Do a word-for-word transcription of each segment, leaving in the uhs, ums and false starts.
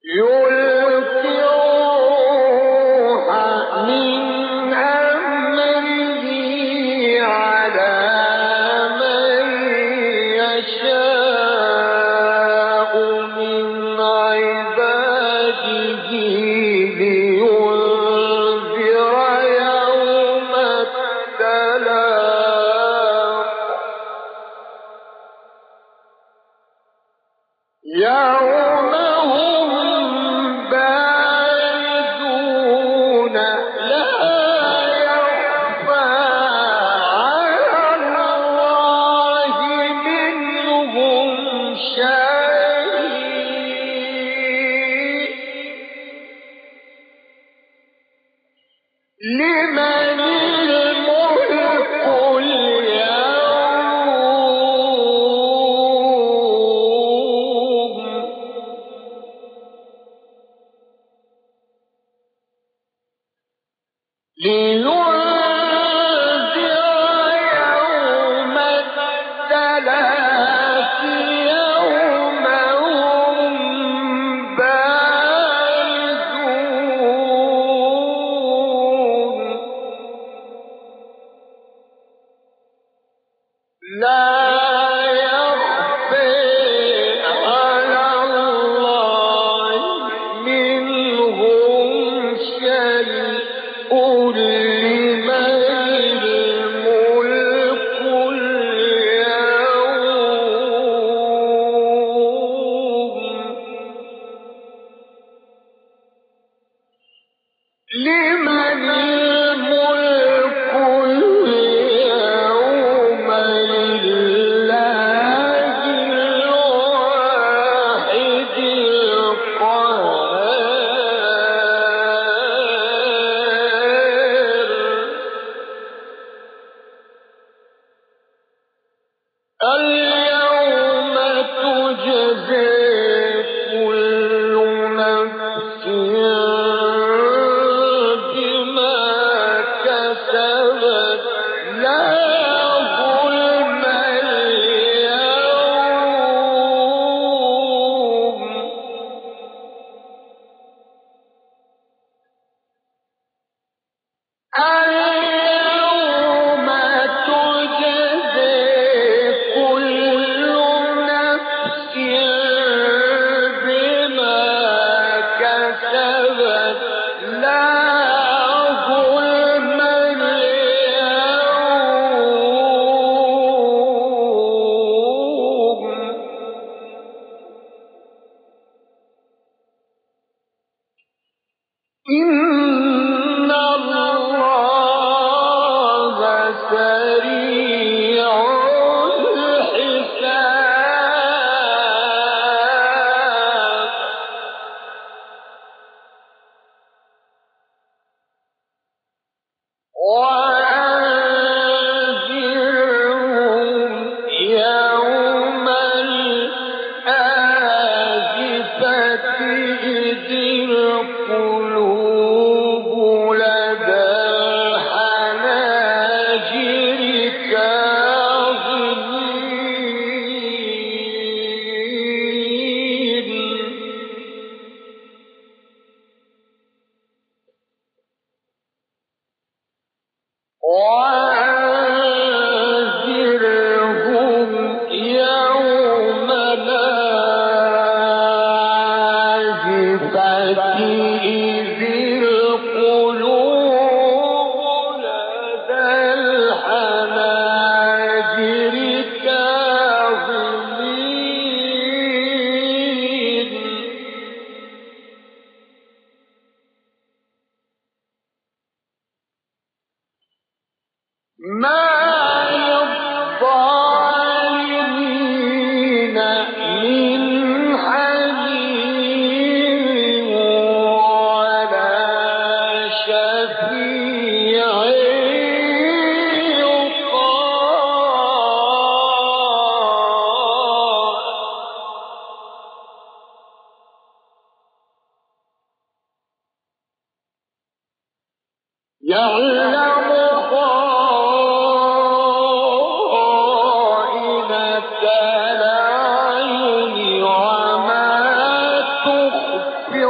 الأعين وما تخفي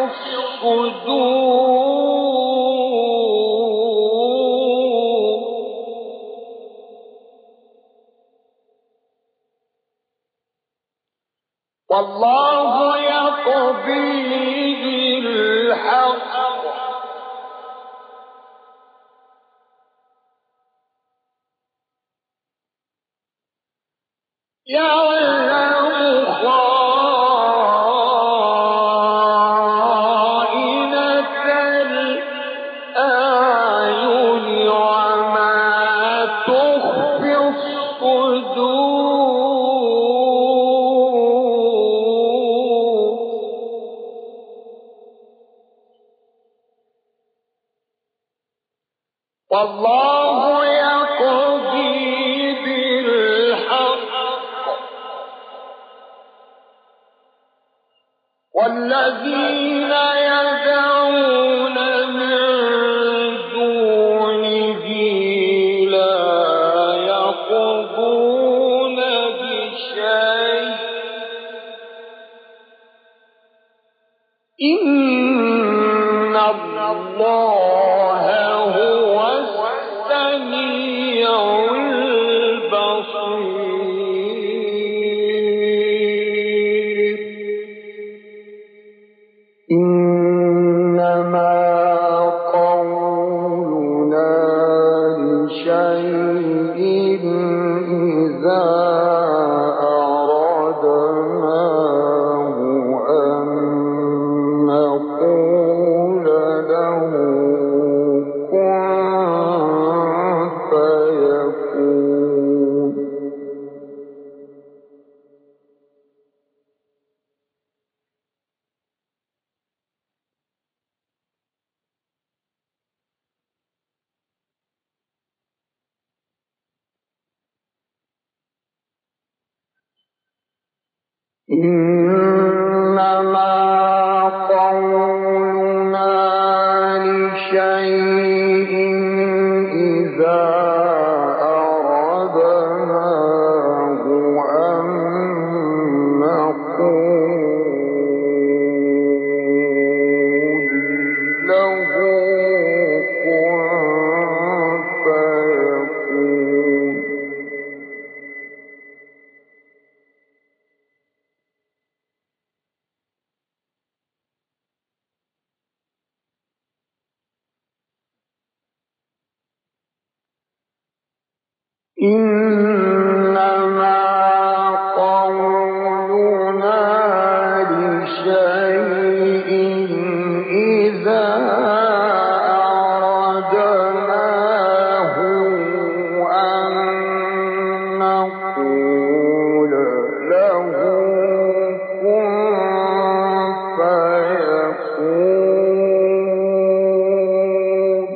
والله يقضي بالحق يعلم خائنة الأعين وما تخفي الصدور والله يقضي بالحق والذين يدعون من دونه لا يقضون بشيء إن الله هو السميع البصير إنما قولنا لشيء إذا أردناه أن نقول له كن فيكون إنما قولنا لشيء إذا أردناه أن نقول له كن فيكون إنما قولنا لشيء إذا أردناه أن نقول له كن فيكون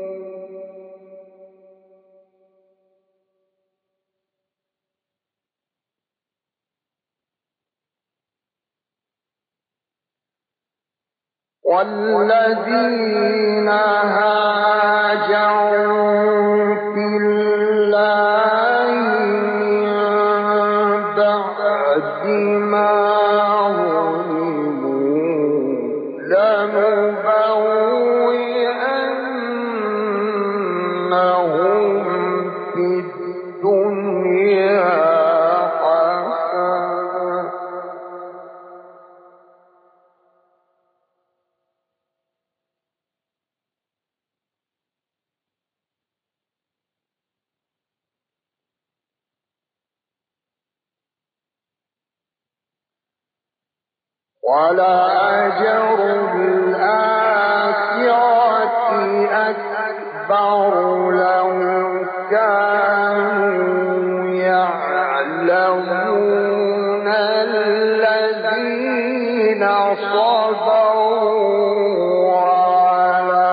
والذين هاجروا في الله من بعد ما ظلموا لنبوئنهم في الدنيا حسنة ولأجر الآخرة أكبر لو كانوا يعلمون الذين صبروا على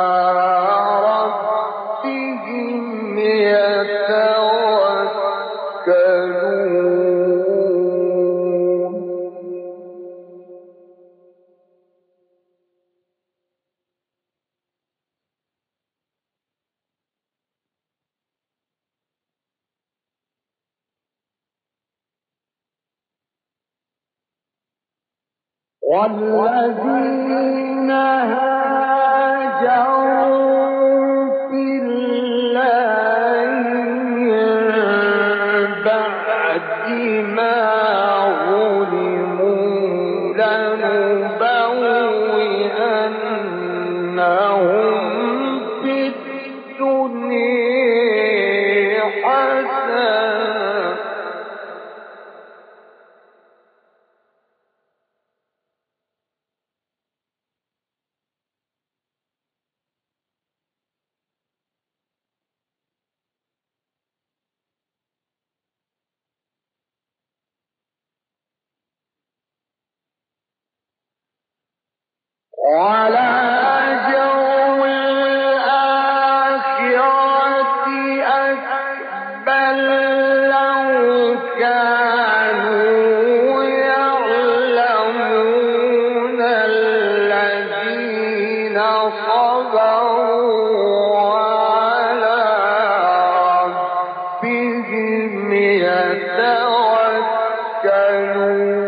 ربهم يتوكلون والذين هاجروا في الله من بعد ما ظلموا لنبوئنهم في الدنيا حسنة ولا أجر الآخرة أكبر لو كانوا يعلمون الذين صبروا وعلى ربهم يتوكلون.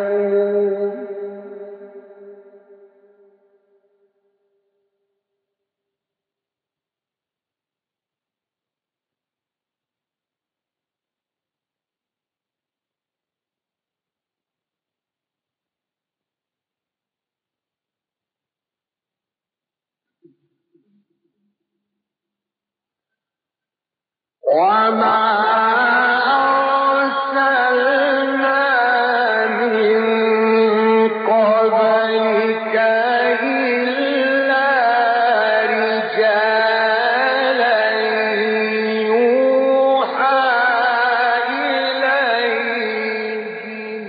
وما أرسلنا من قبلك إلا رجالا يوحى إليهم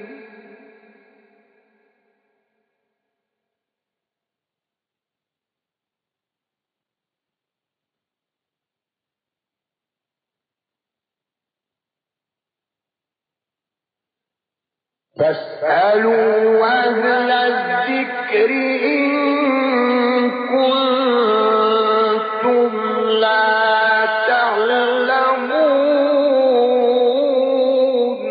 فاسألوا أهل الذكر إن كنتم لا تعلمون.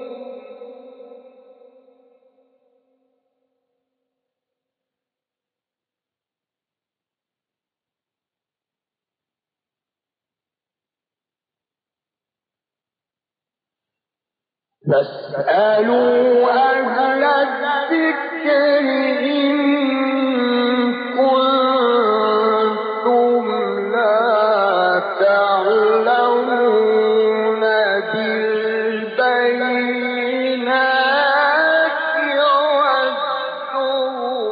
فاسألوا أهل الذكر إن كنتم لا تعلمون بالبينات والزبر.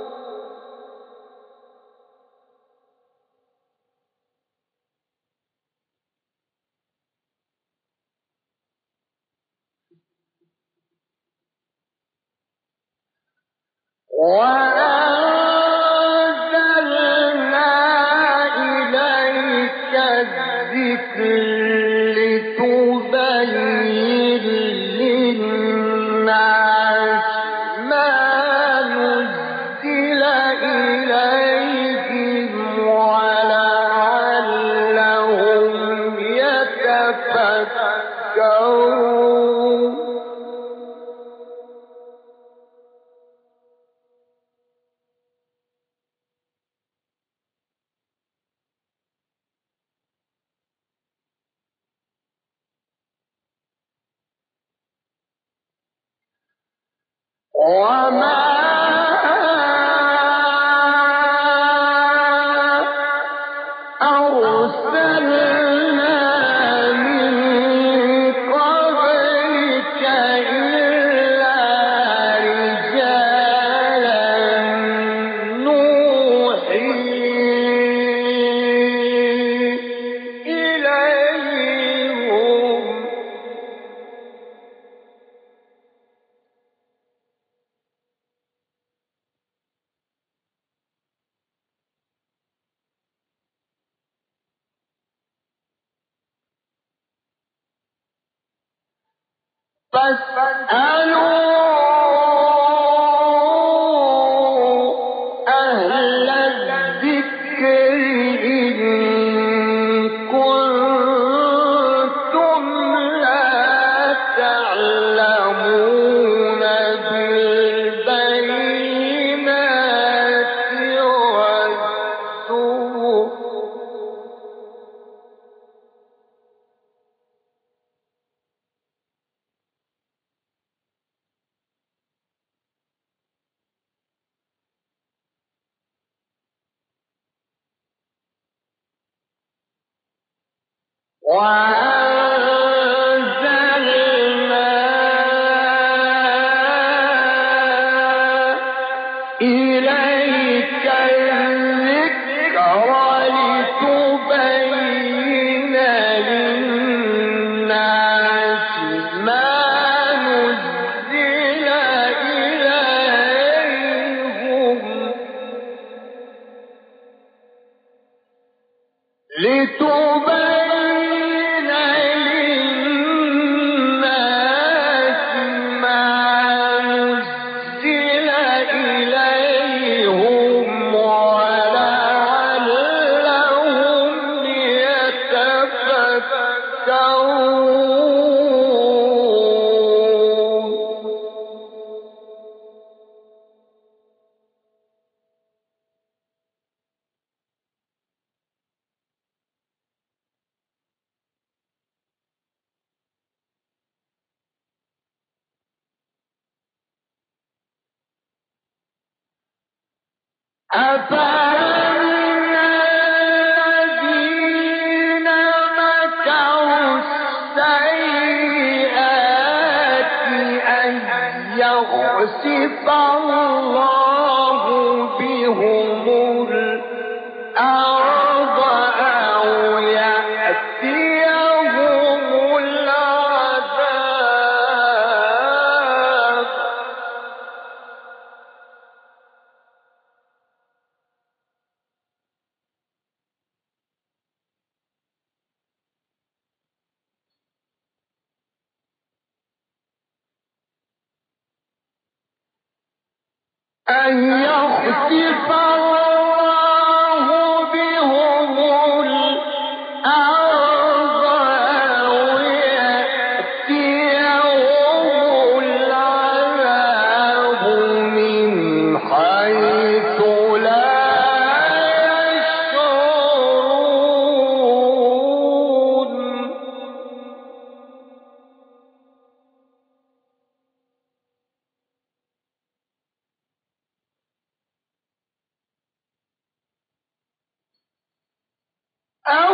وأنزلنا إليك الذكر لتبين للناس ما نزل إليهم ولعلهم يتفكرون. وما أرسلنا من قبلك إلا رجالا نوحي إليهم فاسألوا أهل الذكر إن كنتم لا تعلمون بالبينات وأنزلنا إليك الذكر لتبين للناس ما نزل إليهم لتبين للناس ما نزل إليهم ولعلهم يتفكرون. أفأمن الذين مكروا السيئات أن يخسف الله بهم الأرض أو يأتيهم العذاب أن يخسف الله بهم الأرض أو يأتيهم العذاب من حيث لا يشعرون. أو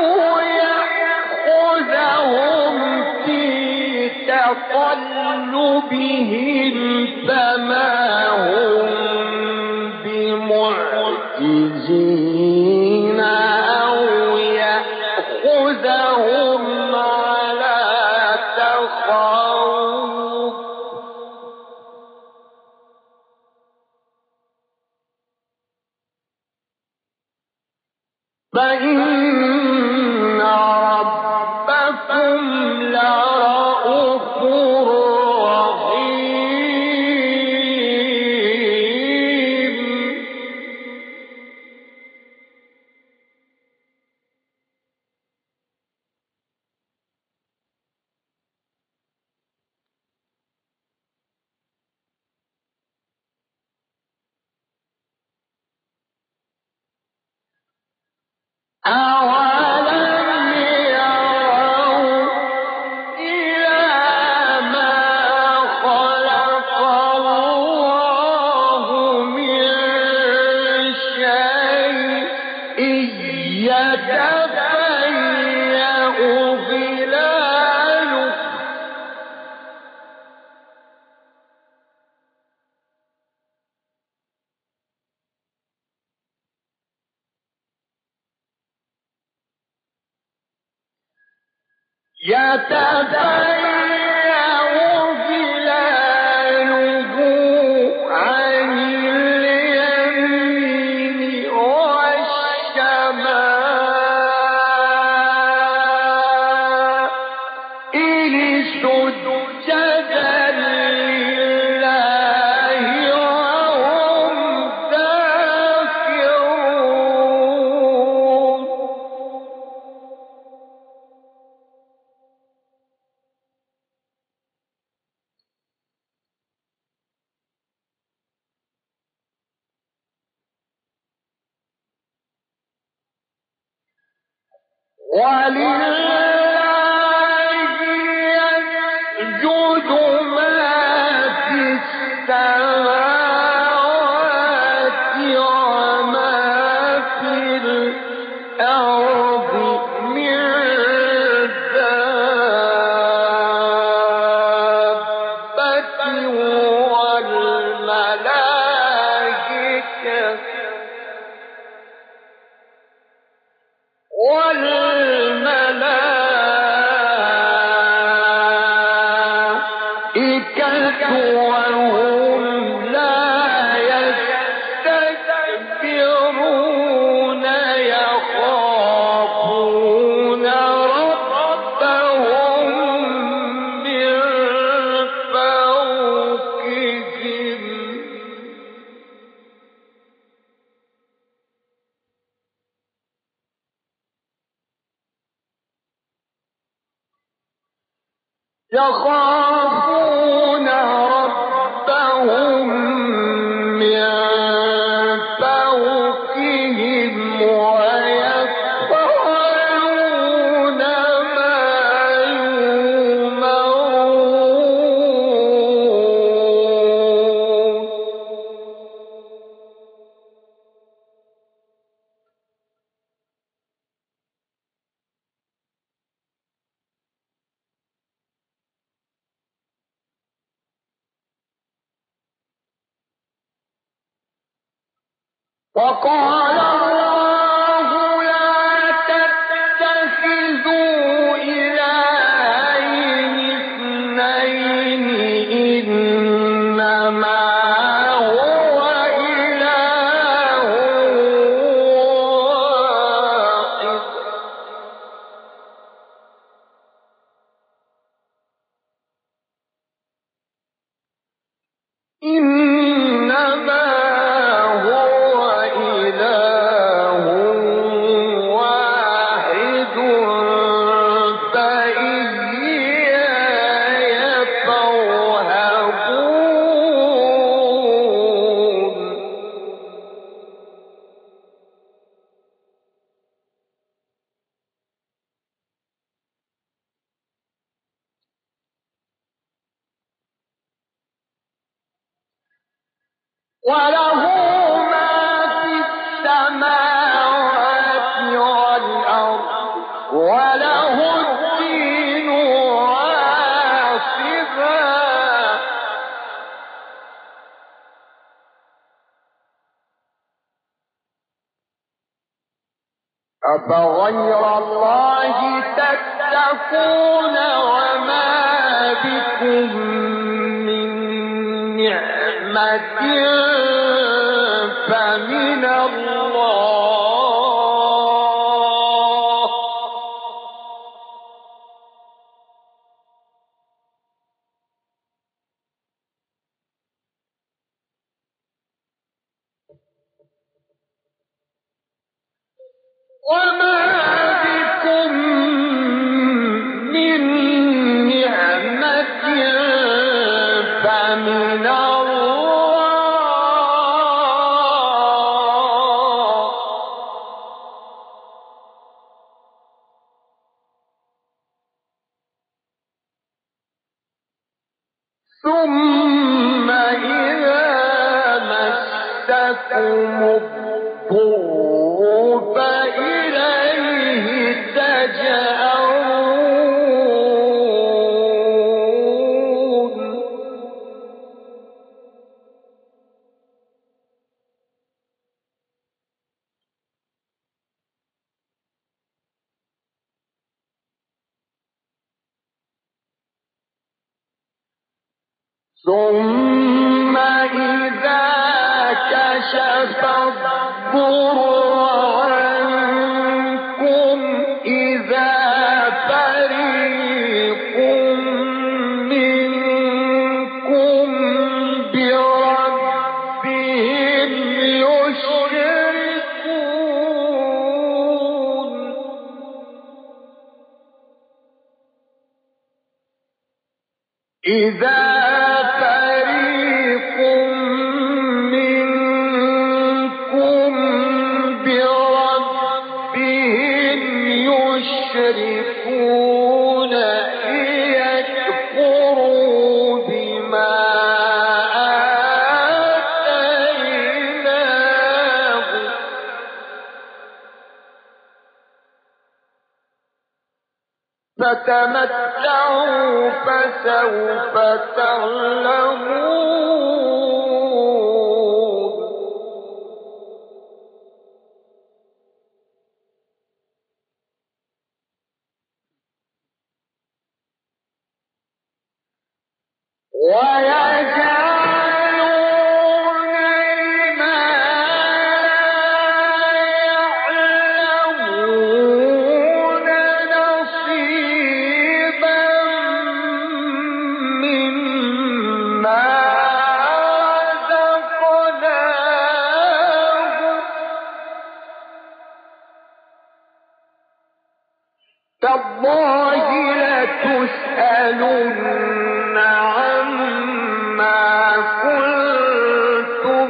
يأخذهم في تقلبهم فما هم بمعجزين أو يأخذهم على تخوف فإن ربكم لرءوف رحيم. أولم يروا إلى ما خلق الله من شيء يتفيأ ظلاله يتفيأ ظلاله عن اليمين والشمائل سجدا لله وهم داخرون. ولله يسجد ما في السماوات وما في الأرض من يخافون ربهم من فوقهم ويفعلون ما يؤمرون. وقال الله لا تتخذوا إلهين اثنين إنما هو إله واحد إنما وله ما في السماوات والأرض وله الدين واصبا. أفغير الله تتقون وما بكم من نعمة فمن الله وما بكم من نعمة فمن الله ثم إذا مسكم الضر فإليه تجأرون. ثم إذا كشف الضر عنكم إذا فريق منكم بربهم يشركون. إذا فريق منكم بربهم يشركون ليكفروا بما آتيناهم فتمتعوا فسوف تعلمون. ويجعلون لما يعلمون نصيبا مما رزقناهم تالله لتسألن لَتُسْأَلُنَّ عَمَّا كُنتُمْ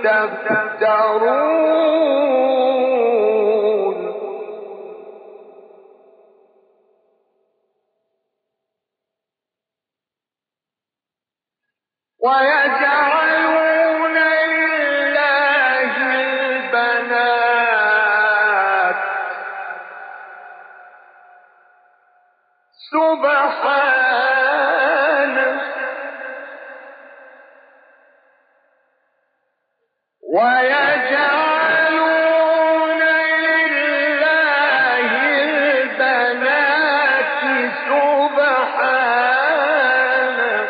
تَفْتَرُونَ وَيَجْعَلُونَ لِلَّهِ الْبَنَاتِ سُبْحَانَهُ وَيَجْعَلُونَ لِلَّهِ الْبَنَاتِ سُبْحَانَهُ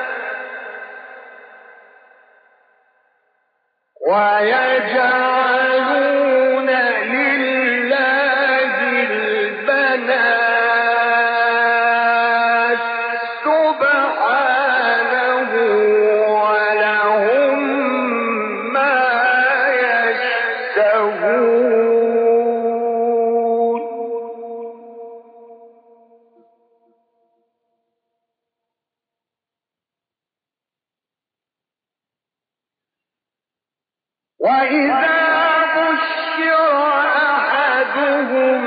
وَيَجْعَلُونَ لِلَّهِ الْبَنَاتِ سُبْحَانَهُ وَلَهُم مَّا يَشْتَهُونَ وَإِذَا بُشِّرَ أَحَدُهُم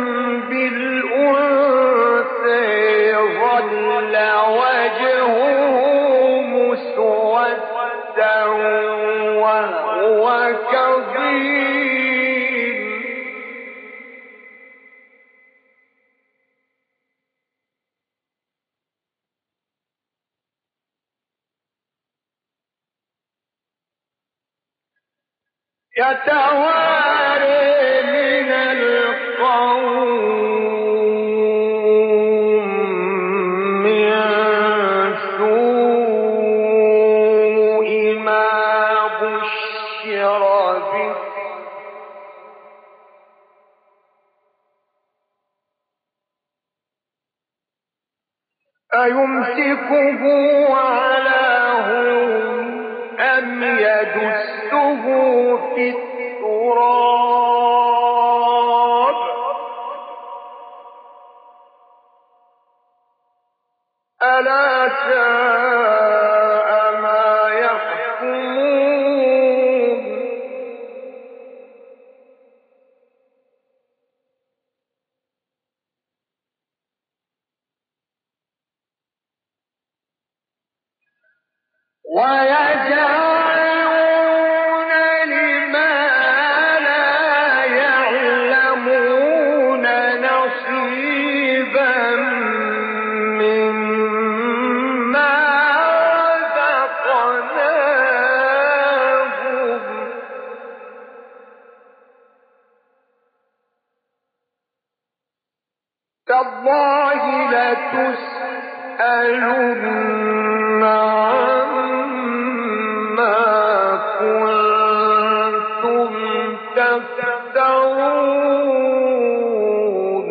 بِالْأُنثَىٰ ظَلَّ وَجْهُهُ مُسْوَدًّا وَهُوَ كَظِيمٌ يَتَوَارَىٰ مِنَ الْقَوْمِ مِن سُوءِ مَا بُشِّرَ بِهِ ۚ أَيُمْسِكُهُ عَلَىٰ هُنٍ أَمْ يَدُسُّهُ فِي التُّرَابِ أَلَا سَاءَ مَا يَحْكُمُونَ وَيَجْعَلُونَ لِمَا لَا يَعْلَمُونَ نَصِيبًا مِّمَّا رَزَقْنَاهُمْ ۗ تَاللَّهِ لَتُسْأَلُنَّ عَمَّا كُنتُمْ تَفْتَرُونَ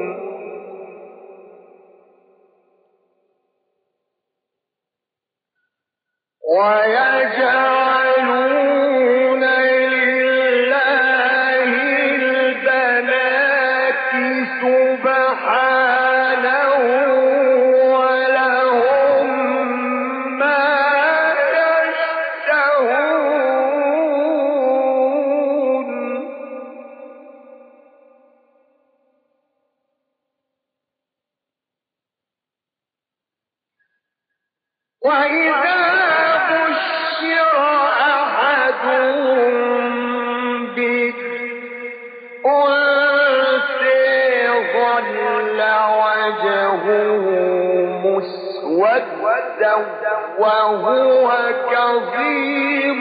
وَيَجْعَلُونَ لِلَّهِ الْبَنَاتِ سُبْحَانَهُ وَلَهُم مَّا يَشْتَهُونَ وَإِذَا بُشِّرَ أَحَدُهُم بِالْأُنثَىٰ ظَلَّ وَجْهُهُ مُسْوَدًّا وَهُوَ كَظِيمٌ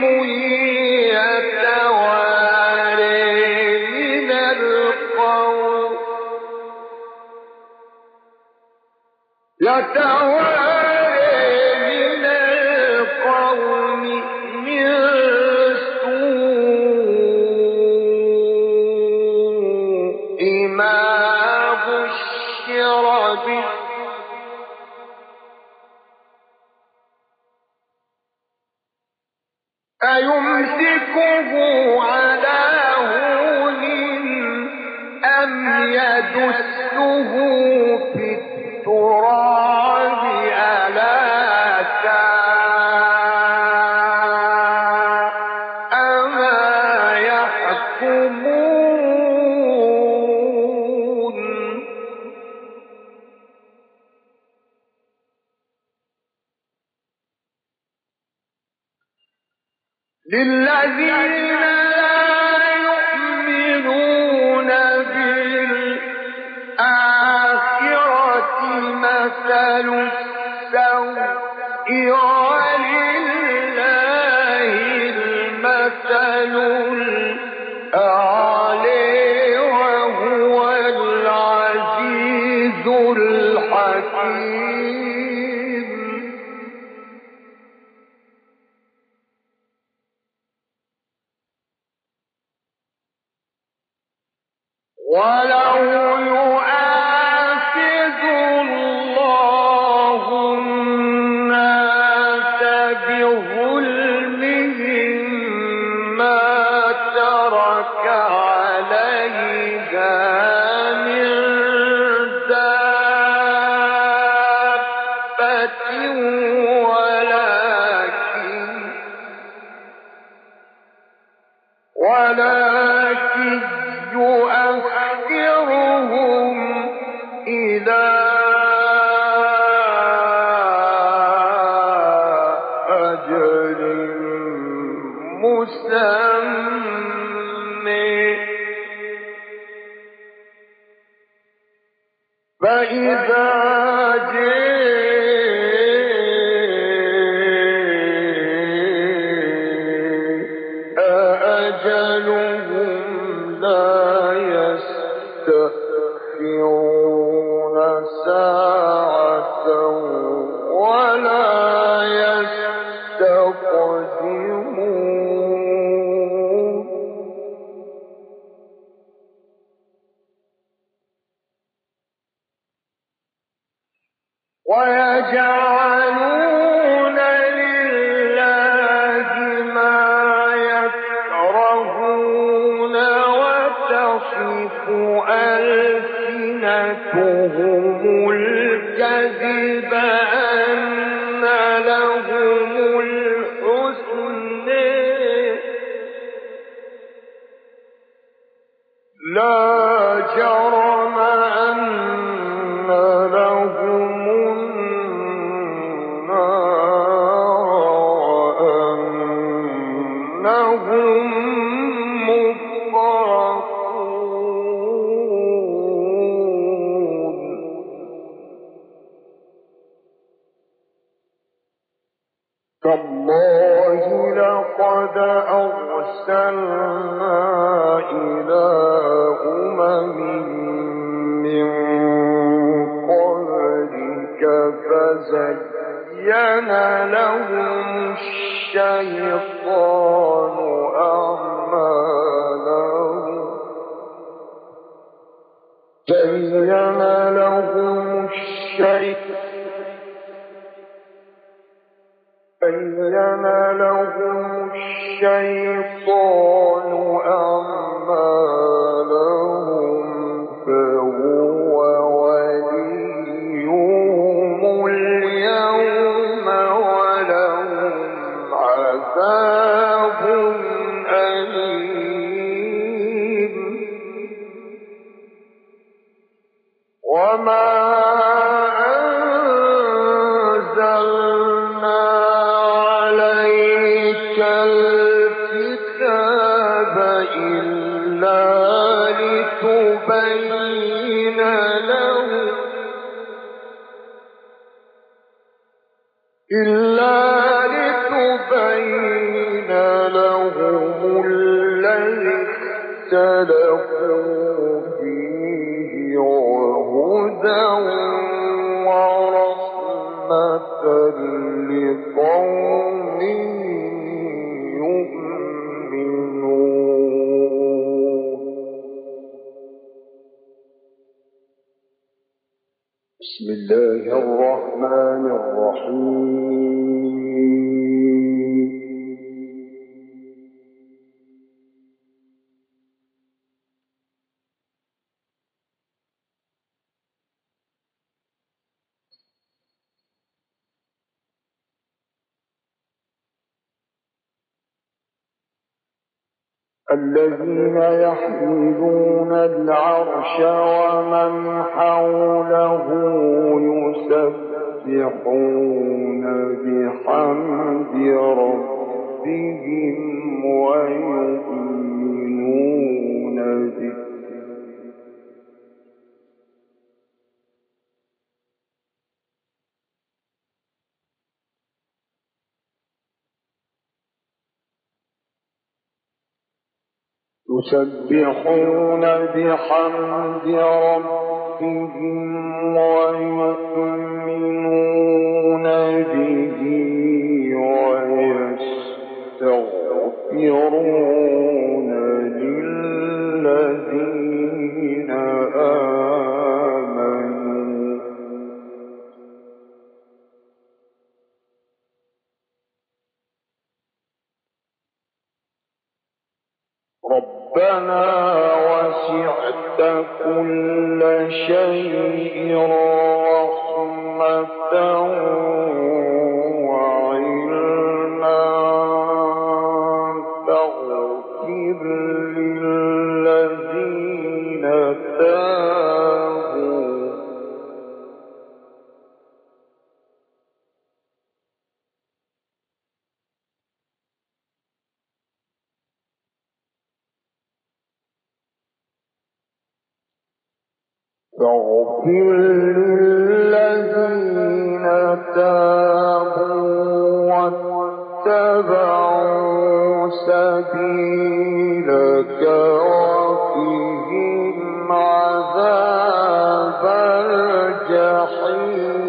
يَتَوَارَىٰ مِنَ الْقَوْمِ مِن سُوءِ مَا بُشِّرَ بِهِ ۚ أَيُمْسِكُهُ عَلَىٰ هُنٍ أَمْ يَدُسُّهُ فِي التُّرَابِ أَلَا للذين لا يؤمنون بالآخرة مثل السوء ولله المثل الأعلى وهو العزيز الحكيم. ولو يؤاخذ الله الناس بظلمهم ما ترك عليها من دابة ولكن ولكن يؤخرهم إلى أجل مسمى فإذا جاء أجلهم لا يستأخرون ساعة ولا يستقدمون. ويجعلون لله ما يكرهون وتصف ألسنتهم الكذب أن لهم الحسنى لا جرم أن لهم النار أنهم مفرطون. تالله لقد أرسلنا إلى أمم من قبلك فزين لهم الشيطان أعمالهم زين لهم الشيطان زين لهم الشيطان أعمالهم فهو وليهم اليوم ولهم عذاب أليم. وما أنزلنا عليك الكتاب إلا لتبين لهم إلا لتبين لهم الذي اختلفوا فيه وهدى ورحمة لقوم يؤمنون. بسم الله الرحمن الرحيم. الذين يحملون العرش ومن حوله يسبحون بحمد ربهم ربهم ويؤمنون به يسبحون بحمد ربهم ويؤمنون به ويستغفرون للذين آمنوا ربنا وسعت كل شيء رحمة وعلما فاغفر للذين تابوا فاغفر للذين تابوا واتبعوا سبيلك وقهم عذاب الجحيم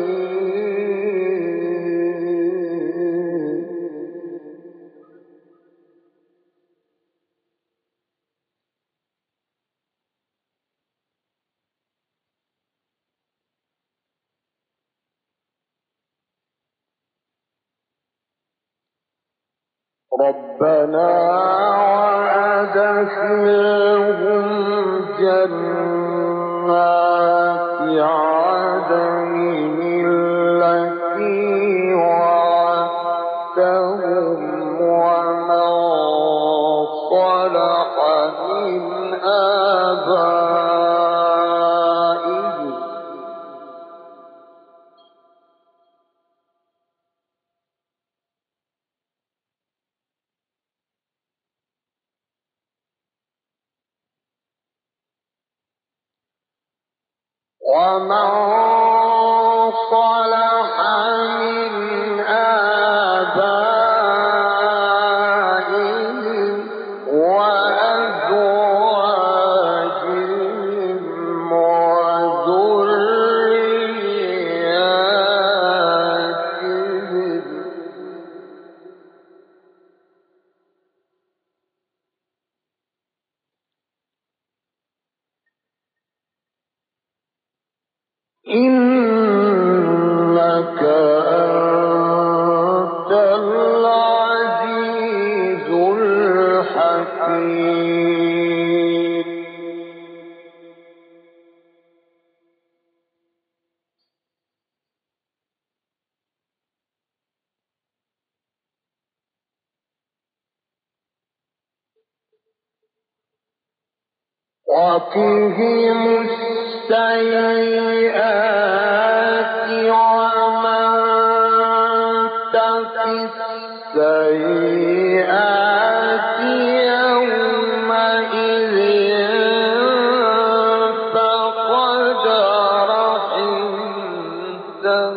ربنا وأدخلهم جنات عدن التي وعدتهم ومن صلح من آبائهم ومن صلح من آبائهم وأزواجهم وذرياتهم إنك أنت العزيز الحكيم وقهم السيئات ومن تق السيئات يومئذ فقد رحمته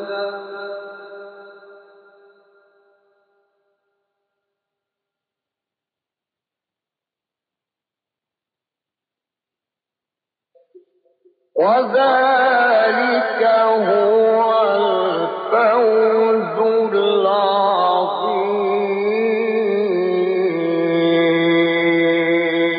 وذلك هو الفوز العظيم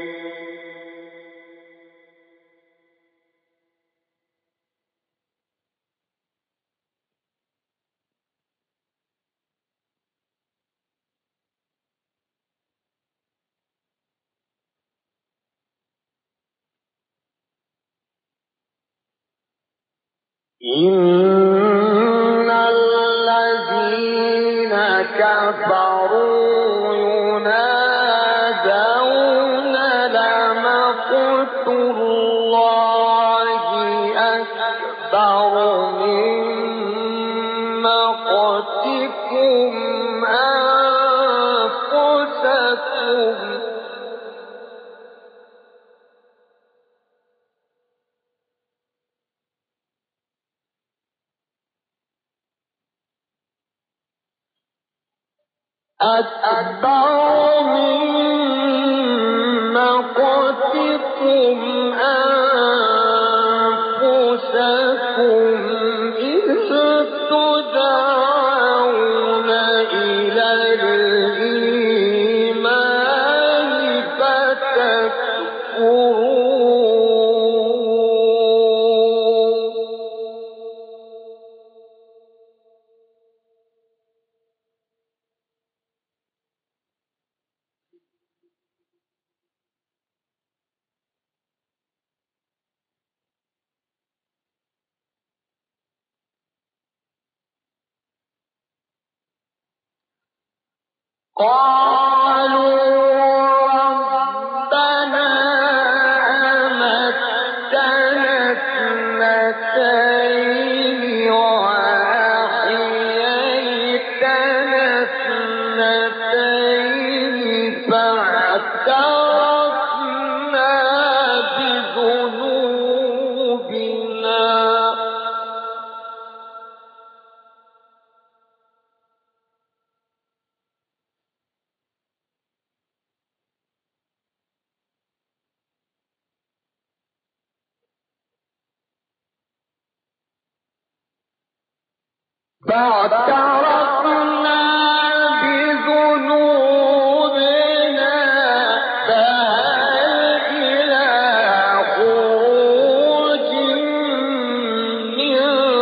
إن الذين كفروا ينادون لمقت الله أكبر من مقتكم أنفسكم أكبر من مقتكم أنفسكم إذ تدعون إلى الإيمان فتكفرون. قالوا ربنا أمتنا اثنتين وأحييتنا اثنتين فاعترفنا بذنوبنا فاعترفنا بذنوبنا فهل إلى خروج من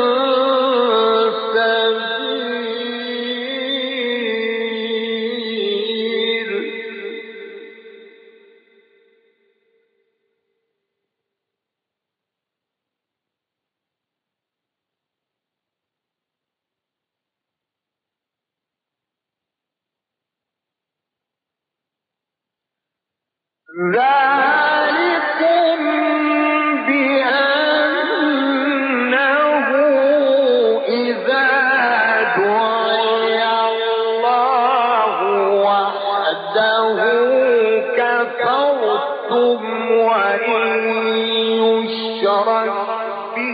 سبيل. ذلكم بأنه إذا دعي الله وحده كفرتم وإن يشرك به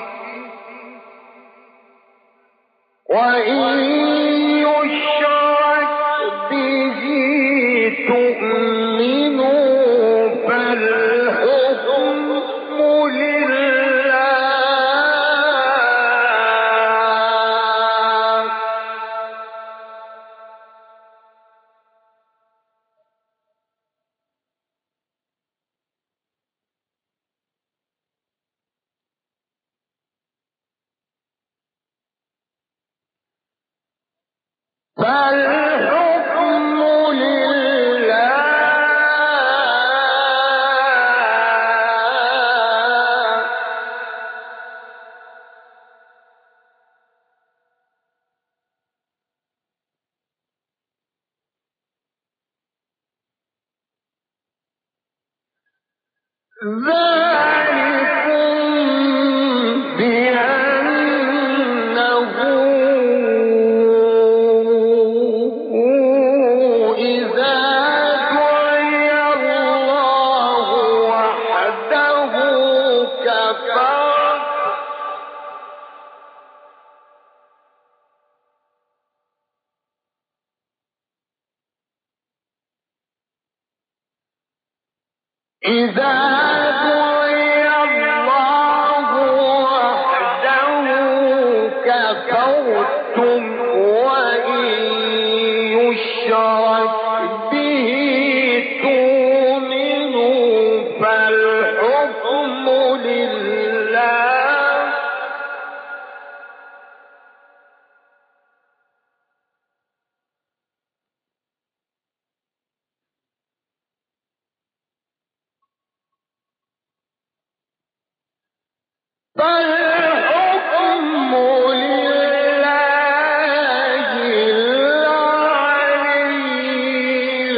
وإن يشرك به تؤمنوا فالحكم لله. فالحكم لله ذلكم بأنه إذا دعي الله وحده كفرتم إذا دعي الله وحده كفرتم وإن يشرك به تؤمنوا فالحكم لله. فالحكم لله العلي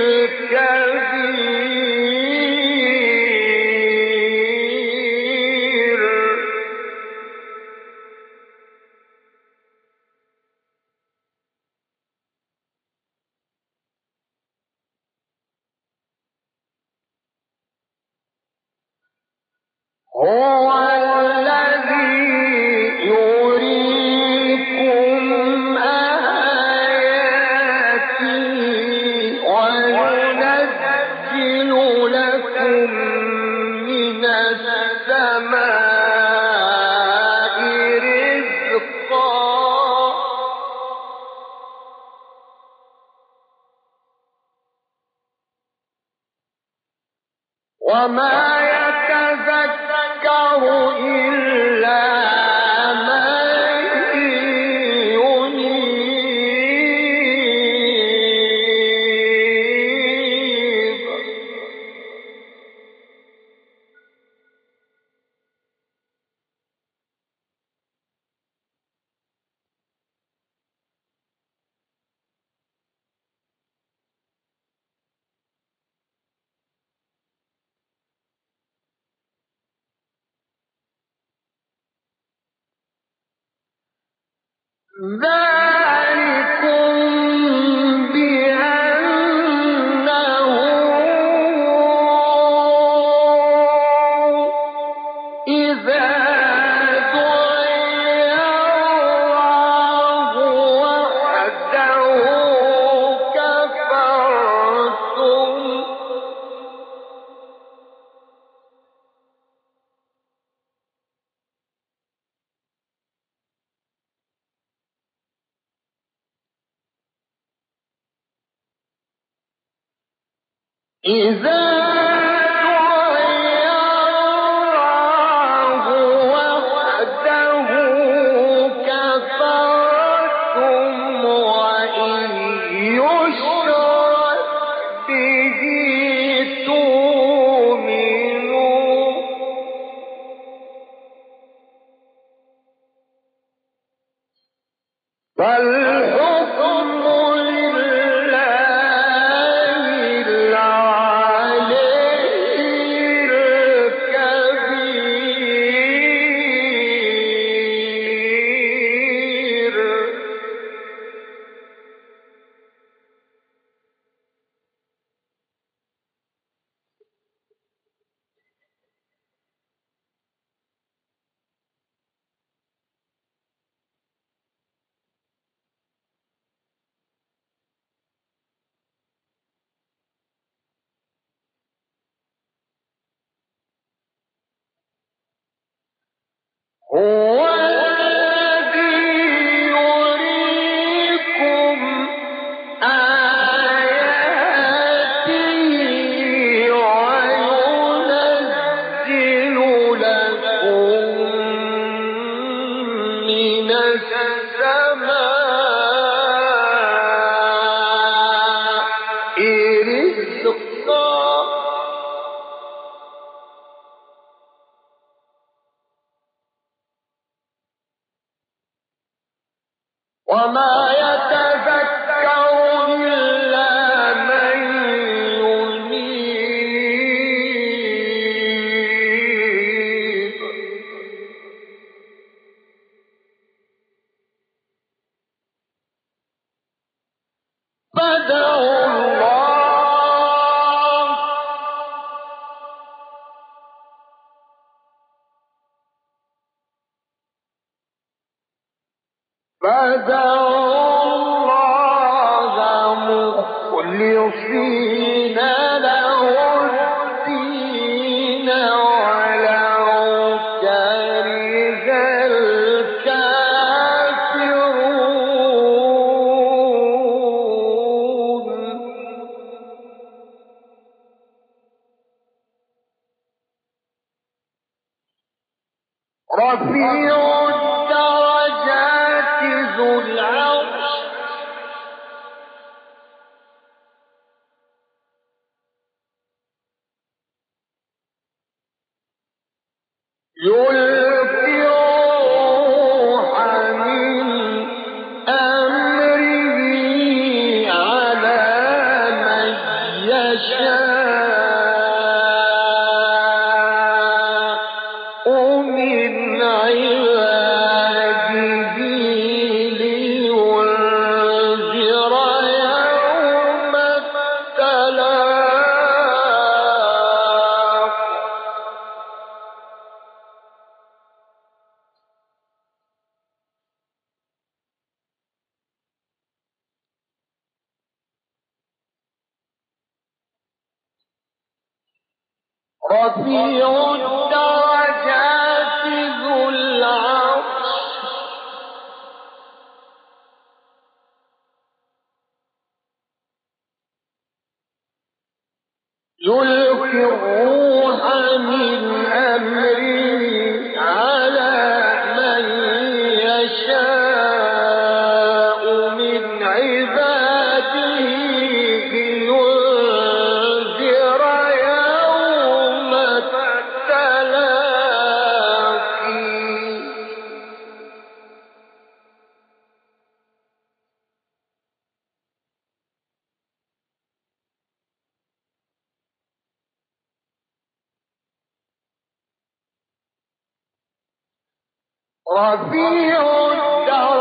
الكبير. هو الذي يريكم آياته من السماء رزقا وما يتذكر إلا من ينيب ذلكم بأنه إذا دعي الله وحده كفرتم إذا دعي الله وحده كفرتم وإن يشرك به تؤمنوا فالحكم هو الذي يريكم آياته وينزل لكم من السماء رزقا وما يتذكر إلا من ينيب فادعوا الله فادعوا الله مخلصين له الدين ولو كره الكافرون رفيع الدرجات ذو العرش يلقي الروح من أمره على من يشاء من عباده لينذر يوم التلاق رفيع الدرجات ذو العرش يلقي الروح من أمره على من يشاء من عباده لينذر يوم التلاقي رفيع الدرجات